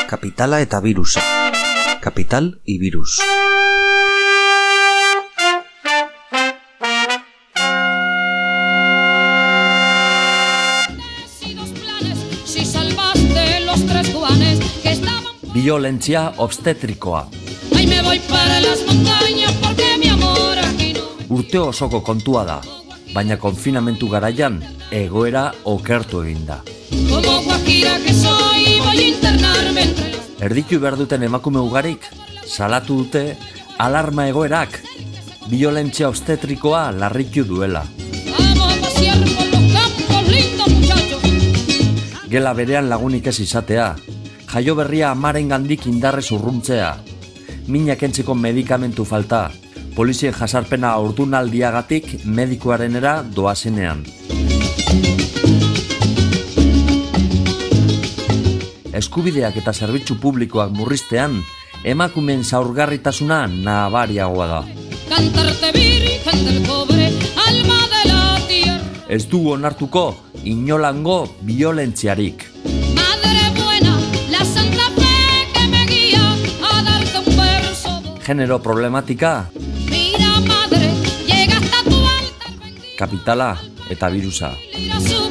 Kapitala eta virusa. Capital y virus. Violentzia obstetrikoa. Urte osoko kontua da, baina konfinamentu garaian egoera okertu egin da. Erditu behar duten emakume ugarik salatu dute alarma egoerak violentzia obstetrikoa larritu duela. Gela berean lagunik ez izatea, jaio berria amarengandik indarrez urruntzea, mina kentzeko medikamentu falta, polizien jasarpena ordunaldiagatik medikuarenera doazenean. Eskubideak eta zerbitzu publikoak murriztean, emakumeen zaurgarritasuna nabariagoa da. Ez dugu onartuko inolango violentziarik. Genero problematika, kapitala eta virusa.